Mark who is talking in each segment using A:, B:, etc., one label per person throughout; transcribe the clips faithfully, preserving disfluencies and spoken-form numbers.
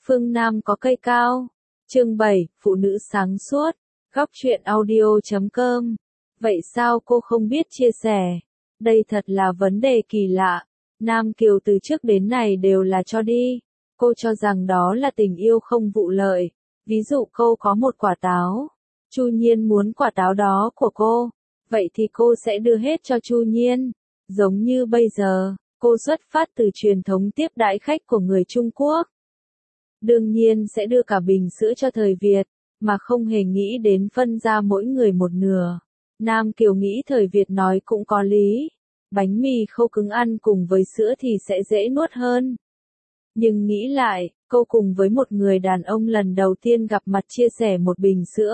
A: Phương Nam có cây cao. Chương bảy, Phụ nữ sáng suốt. Góc truyện audio chấm com. Vậy sao cô không biết chia sẻ? Đây thật là vấn đề kỳ lạ. Nam Kiều từ trước đến nay đều là cho đi. Cô cho rằng đó là tình yêu không vụ lợi. Ví dụ cô có một quả táo. Chu Nhiên muốn quả táo đó của cô. Vậy thì cô sẽ đưa hết cho Chu Nhiên. Giống như bây giờ, cô xuất phát từ truyền thống tiếp đãi khách của người Trung Quốc. Đương nhiên sẽ đưa cả bình sữa cho thời Việt, mà không hề nghĩ đến phân ra mỗi người một nửa. Nam Kiều nghĩ thời Việt nói cũng có lý. Bánh mì khô cứng ăn cùng với sữa thì sẽ dễ nuốt hơn. Nhưng nghĩ lại, cô cùng với một người đàn ông lần đầu tiên gặp mặt chia sẻ một bình sữa.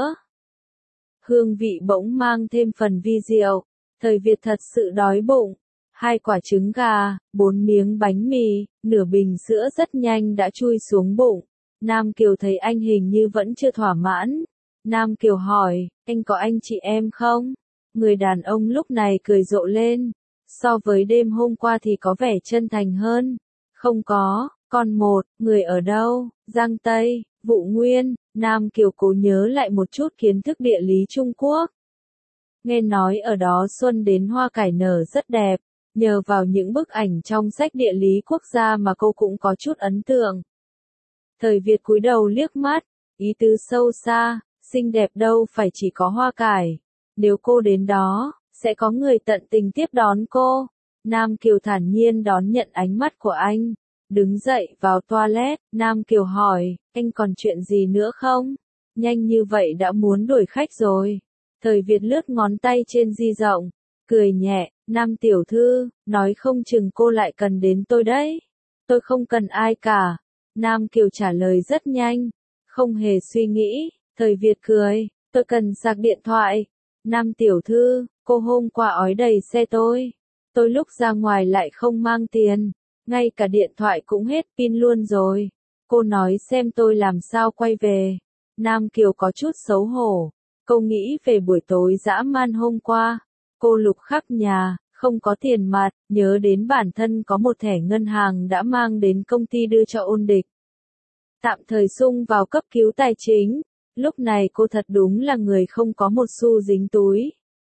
A: Hương vị bỗng mang thêm phần vi diệu. Thời Việt thật sự đói bụng. Hai quả trứng gà, bốn miếng bánh mì, nửa bình sữa rất nhanh đã chui xuống bụng. Nam Kiều thấy anh hình như vẫn chưa thỏa mãn. Nam Kiều hỏi, anh có anh chị em không? Người đàn ông lúc này cười rộ lên. So với đêm hôm qua thì có vẻ chân thành hơn. Không có, còn một, người ở đâu? Giang Tây, Vụ Nguyên. Nam Kiều cố nhớ lại một chút kiến thức địa lý Trung Quốc. Nghe nói ở đó xuân đến hoa cải nở rất đẹp. Nhờ vào những bức ảnh trong sách địa lý quốc gia mà cô cũng có chút ấn tượng. Thời Việt cúi đầu liếc mắt, ý tứ sâu xa, xinh đẹp đâu phải chỉ có hoa cải. Nếu cô đến đó, sẽ có người tận tình tiếp đón cô. Nam Kiều thản nhiên đón nhận ánh mắt của anh. Đứng dậy vào toilet, Nam Kiều hỏi, anh còn chuyện gì nữa không? Nhanh như vậy đã muốn đuổi khách rồi. Thời Việt lướt ngón tay trên di rộng, cười nhẹ, Nam tiểu thư, nói không chừng cô lại cần đến tôi đấy. Tôi không cần ai cả. Nam Kiều trả lời rất nhanh, không hề suy nghĩ. Thời Việt cười, tôi cần sạc điện thoại. Nam tiểu thư, cô hôm qua ói đầy xe tôi. Tôi lúc ra ngoài lại không mang tiền. Ngay cả điện thoại cũng hết pin luôn rồi. Cô nói xem tôi làm sao quay về. Nam Kiều có chút xấu hổ. Cô nghĩ về buổi tối dã man hôm qua. Cô lục khắp nhà, không có tiền mặt, nhớ đến bản thân có một thẻ ngân hàng đã mang đến công ty đưa cho ôn địch. Tạm thời sung vào cấp cứu tài chính, lúc này cô thật đúng là người không có một xu dính túi.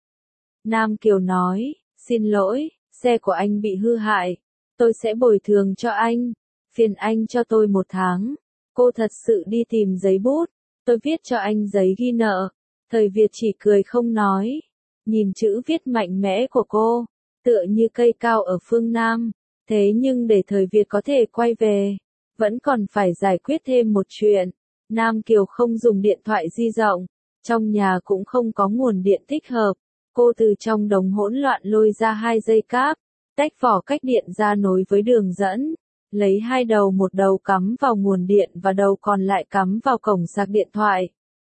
A: Nam Kiều nói, xin lỗi, xe của anh bị hư hại, tôi sẽ bồi thường cho anh, phiền anh cho tôi một tháng. Cô thật sự đi tìm giấy bút, tôi viết cho anh giấy ghi nợ. Thời Việt chỉ cười không nói. Nhìn chữ viết mạnh mẽ của cô, tựa như cây cao ở phương Nam. Thế nhưng để thời Việt có thể quay về, vẫn còn phải giải quyết thêm một chuyện. Nam Kiều không dùng điện thoại di động, trong nhà cũng không có nguồn điện thích hợp. Cô từ trong đống hỗn loạn lôi ra hai dây cáp, tách vỏ cách điện ra nối với đường dẫn. Lấy hai đầu, một đầu cắm vào nguồn điện và đầu còn lại cắm vào cổng sạc điện thoại.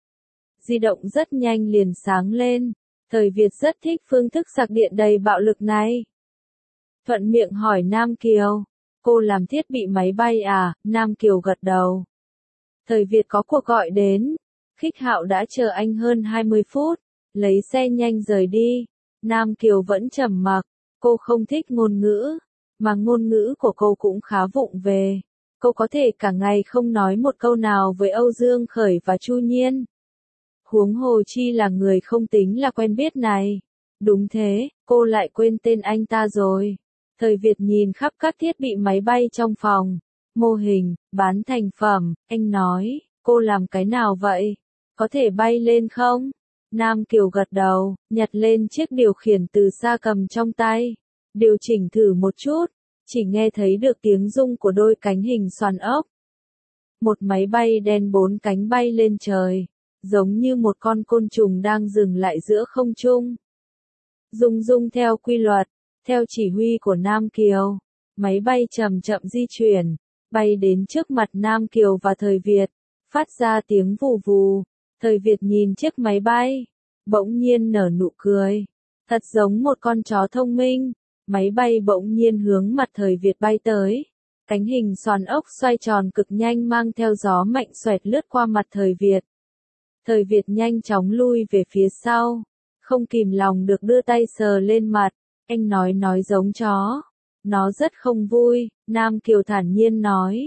A: Di động rất nhanh liền sáng lên. Thời Việt rất thích phương thức sạc điện đầy bạo lực này. Thuận miệng hỏi Nam Kiều, cô làm thiết bị máy bay à? Nam Kiều gật đầu. Thời Việt có cuộc gọi đến. Khích Hạo đã chờ anh hơn hai mươi phút, lấy xe nhanh rời đi. Nam Kiều vẫn trầm mặc, cô không thích ngôn ngữ, mà ngôn ngữ của cô cũng khá vụng về. Cô có thể cả ngày không nói một câu nào với Âu Dương Khởi và Chu Nhiên. Huống hồ chi là người không tính là quen biết này. Đúng thế, cô lại quên tên anh ta rồi. Thời Việt nhìn khắp các thiết bị máy bay trong phòng. Mô hình, bán thành phẩm, anh nói, cô làm cái nào vậy? Có thể bay lên không? Nam Kiều gật đầu, nhặt lên chiếc điều khiển từ xa cầm trong tay. Điều chỉnh thử một chút, chỉ nghe thấy được tiếng rung của đôi cánh hình xoàn ốc. Một máy bay đen bốn cánh bay lên trời. Giống như một con côn trùng đang dừng lại giữa không trung. Rung rung theo quy luật, theo chỉ huy của Nam Kiều, máy bay chậm chậm di chuyển, bay đến trước mặt Nam Kiều và Thời Việt, phát ra tiếng vù vù. Thời Việt nhìn chiếc máy bay, bỗng nhiên nở nụ cười, thật giống một con chó thông minh. Máy bay bỗng nhiên hướng mặt Thời Việt bay tới, cánh hình xoàn ốc xoay tròn cực nhanh mang theo gió mạnh xoẹt lướt qua mặt Thời Việt. Thời Việt nhanh chóng lui về phía sau, không kìm lòng được đưa tay sờ lên mặt. Anh nói nói giống chó, nó rất không vui. Nam Kiều thản nhiên nói,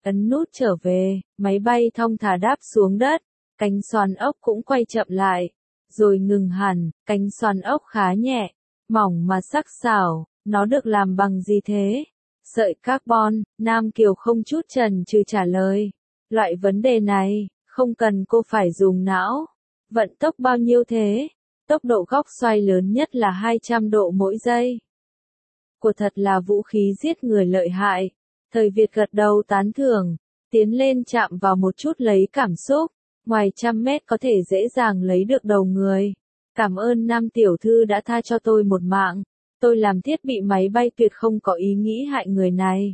A: ấn nút trở về, máy bay thong thả đáp xuống đất, cánh xoắn ốc cũng quay chậm lại, rồi ngừng hẳn, cánh xoắn ốc khá nhẹ, mỏng mà sắc sảo, nó được làm bằng gì thế? Sợi carbon, Nam Kiều không chút chần chừ trả lời. Loại vấn đề này, không cần cô phải dùng não. Vận tốc bao nhiêu thế? Tốc độ góc xoay lớn nhất là hai trăm độ mỗi giây. Của thật là vũ khí giết người lợi hại. Thời Việt gật đầu tán thưởng, tiến lên chạm vào một chút lấy cảm xúc. Ngoài trăm mét có thể dễ dàng lấy được đầu người. Cảm ơn Nam tiểu thư đã tha cho tôi một mạng. Tôi làm thiết bị máy bay tuyệt không có ý nghĩ hại người này.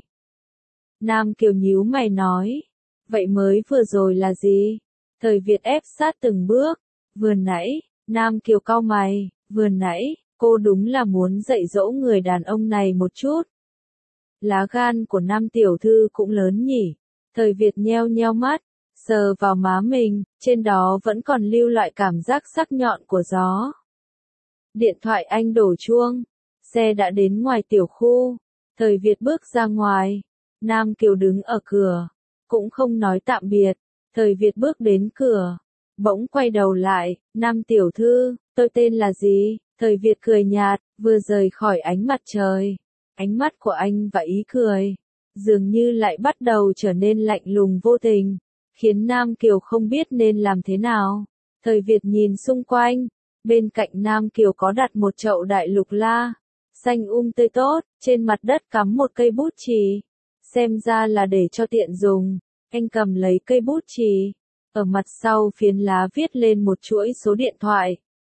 A: Nam Kiều nhíu mày nói. Vậy mới vừa rồi là gì? Thời Việt ép sát từng bước. Vừa nãy, Nam Kiều cau mày, vừa nãy, cô đúng là muốn dạy dỗ người đàn ông này một chút. Lá gan của Nam tiểu thư cũng lớn nhỉ. Thời Việt nheo nheo mắt, sờ vào má mình, trên đó vẫn còn lưu lại cảm giác sắc nhọn của gió. Điện thoại anh đổ chuông. Xe đã đến ngoài tiểu khu. Thời Việt bước ra ngoài. Nam Kiều đứng ở cửa. Cũng không nói tạm biệt. Thời Việt bước đến cửa. Bỗng quay đầu lại. Nam tiểu thư, tôi tên là gì? Thời Việt cười nhạt, vừa rời khỏi ánh mặt trời. Ánh mắt của anh và ý cười. Dường như lại bắt đầu trở nên lạnh lùng vô tình. Khiến Nam Kiều không biết nên làm thế nào. Thời Việt nhìn xung quanh. Bên cạnh Nam Kiều có đặt một chậu đại lục la. Xanh um tươi tốt, trên mặt đất cắm một cây bút chì. Xem ra là để cho tiện dùng. Anh cầm lấy cây bút chì. Ở mặt sau phiến lá viết lên một chuỗi số điện thoại.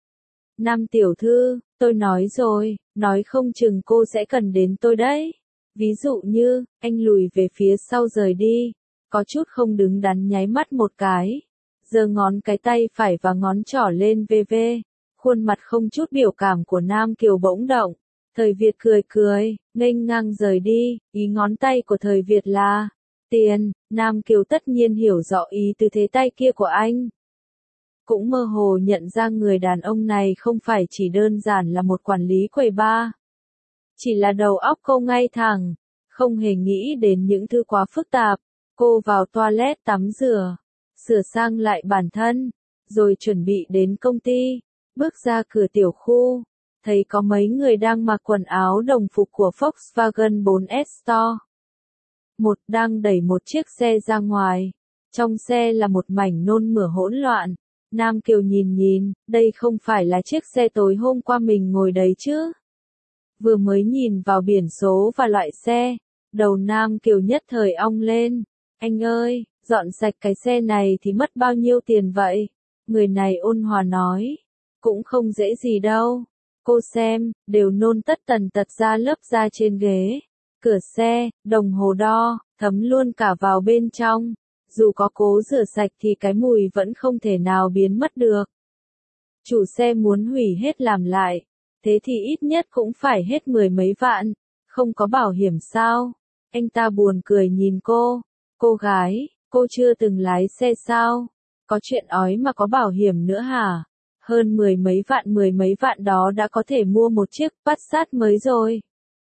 A: Nam tiểu thư, tôi nói rồi, nói không chừng cô sẽ cần đến tôi đấy. Ví dụ như, anh lùi về phía sau rời đi. Có chút không đứng đắn nháy mắt một cái. Giơ ngón cái tay phải và ngón trỏ lên vê vê. Khuôn mặt không chút biểu cảm của Nam Kiều bỗng động. Thời Việt cười cười, nghênh ngang rời đi, ý ngón tay của Thời Việt là tiền. Nam Kiều tất nhiên hiểu rõ ý từ thế tay kia của anh. Cũng mơ hồ nhận ra người đàn ông này không phải chỉ đơn giản là một quản lý quầy bar. Chỉ là đầu óc cô ngay thẳng, không hề nghĩ đến những thứ quá phức tạp. Cô vào toilet tắm rửa, sửa sang lại bản thân, rồi chuẩn bị đến công ty. Bước ra cửa tiểu khu, thấy có mấy người đang mặc quần áo đồng phục của Volkswagen bốn S Store. Một đang đẩy một chiếc xe ra ngoài. Trong xe là một mảnh nôn mửa hỗn loạn. Nam Kiều nhìn nhìn, đây không phải là chiếc xe tối hôm qua mình ngồi đấy chứ. Vừa mới nhìn vào biển số và loại xe, đầu Nam Kiều nhất thời ong lên. Anh ơi, dọn sạch cái xe này thì mất bao nhiêu tiền vậy? Người này ôn hòa nói. Cũng không dễ gì đâu. Cô xem, đều nôn tất tần tật ra lớp da trên ghế. Cửa xe, đồng hồ đo, thấm luôn cả vào bên trong. Dù có cố rửa sạch thì cái mùi vẫn không thể nào biến mất được. Chủ xe muốn hủy hết làm lại. Thế thì ít nhất cũng phải hết mười mấy vạn. Không có bảo hiểm sao? Anh ta buồn cười nhìn cô. Cô gái, cô chưa từng lái xe sao? Có chuyện ói mà có bảo hiểm nữa hả? Hơn mười mấy vạn mười mấy vạn đó đã có thể mua một chiếc Passat mới rồi.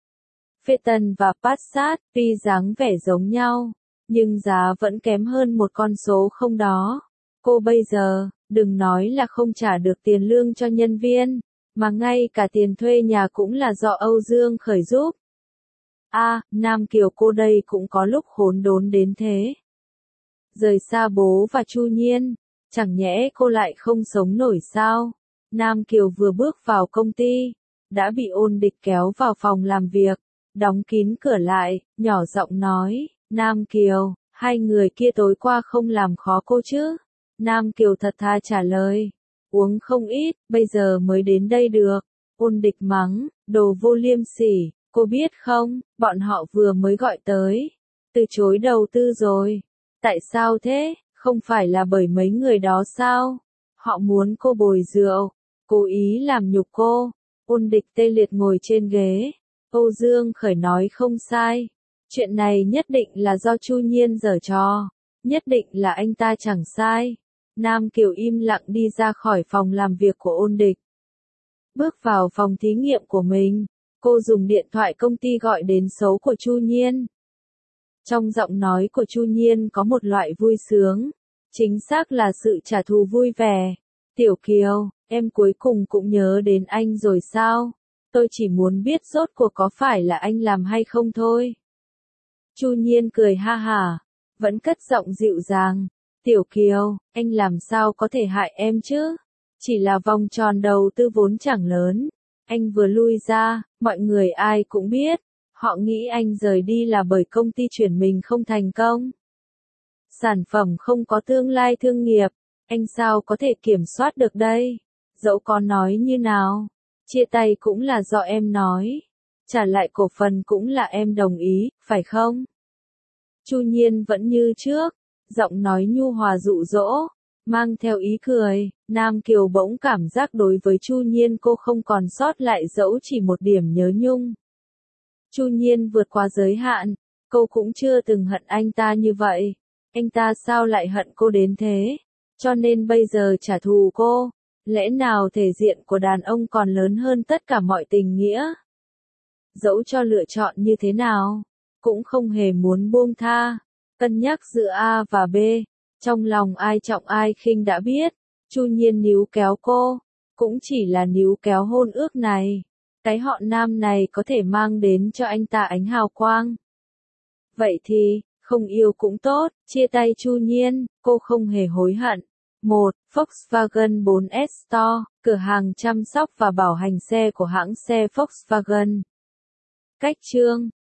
A: Phaeton và Passat, tuy dáng vẻ giống nhau, nhưng giá vẫn kém hơn một con số không đó. Cô bây giờ, đừng nói là không trả được tiền lương cho nhân viên, mà ngay cả tiền thuê nhà cũng là do Âu Dương Khởi giúp. A, à, Nam Kiều cô đây cũng có lúc khốn đốn đến thế. Rời xa bố và Chu Nhiên, chẳng nhẽ cô lại không sống nổi sao? Nam Kiều vừa bước vào công ty, đã bị Ôn Địch kéo vào phòng làm việc, đóng kín cửa lại, nhỏ giọng nói, Nam Kiều, hai người kia tối qua không làm khó cô chứ? Nam Kiều thật thà trả lời, uống không ít, bây giờ mới đến đây được. Ôn Địch mắng, đồ vô liêm sỉ, cô biết không, bọn họ vừa mới gọi tới, từ chối đầu tư rồi. Tại sao thế? Không phải là bởi mấy người đó sao? Họ muốn cô bồi rượu, cố ý làm nhục cô. Ôn Địch tê liệt ngồi trên ghế. Âu Dương Khởi nói không sai. Chuyện này nhất định là do Chu Nhiên giở trò. Nhất định là anh ta chẳng sai. Nam Kiều im lặng đi ra khỏi phòng làm việc của Ôn Địch. Bước vào phòng thí nghiệm của mình. Cô dùng điện thoại công ty gọi đến số của Chu Nhiên. Trong giọng nói của Chu Nhiên có một loại vui sướng, chính xác là sự trả thù vui vẻ. Tiểu Kiều, em cuối cùng cũng nhớ đến anh rồi sao? Tôi chỉ muốn biết rốt cuộc có phải là anh làm hay không thôi. Chu Nhiên cười ha hả, vẫn cất giọng dịu dàng. Tiểu Kiều, anh làm sao có thể hại em chứ? Chỉ là vòng tròn đầu tư vốn chẳng lớn. Anh vừa lui ra, mọi người ai cũng biết. Họ nghĩ anh rời đi là bởi công ty chuyển mình không thành công. Sản phẩm không có tương lai thương nghiệp, anh sao có thể kiểm soát được đây? Dẫu có nói như nào, chia tay cũng là do em nói. Trả lại cổ phần cũng là em đồng ý, phải không? Chu Nhiên vẫn như trước, giọng nói nhu hòa dụ dỗ, mang theo ý cười. Nam Kiều bỗng cảm giác đối với Chu Nhiên cô không còn sót lại dẫu chỉ một điểm nhớ nhung. Chu Nhiên vượt qua giới hạn, cô cũng chưa từng hận anh ta như vậy. Anh ta sao lại hận cô đến thế? Cho nên bây giờ trả thù cô, lẽ nào thể diện của đàn ông còn lớn hơn tất cả mọi tình nghĩa? Dẫu cho lựa chọn như thế nào, cũng không hề muốn buông tha. Cân nhắc giữa A và B, trong lòng ai trọng ai khinh đã biết. Chu Nhiên níu kéo cô, cũng chỉ là níu kéo hôn ước này. Cái họ Nam này có thể mang đến cho anh ta ánh hào quang. Vậy thì, không yêu cũng tốt, chia tay Chu Nhiên, cô không hề hối hận. một. Volkswagen bốn S Store, cửa hàng chăm sóc và bảo hành xe của hãng xe Volkswagen. Cách chương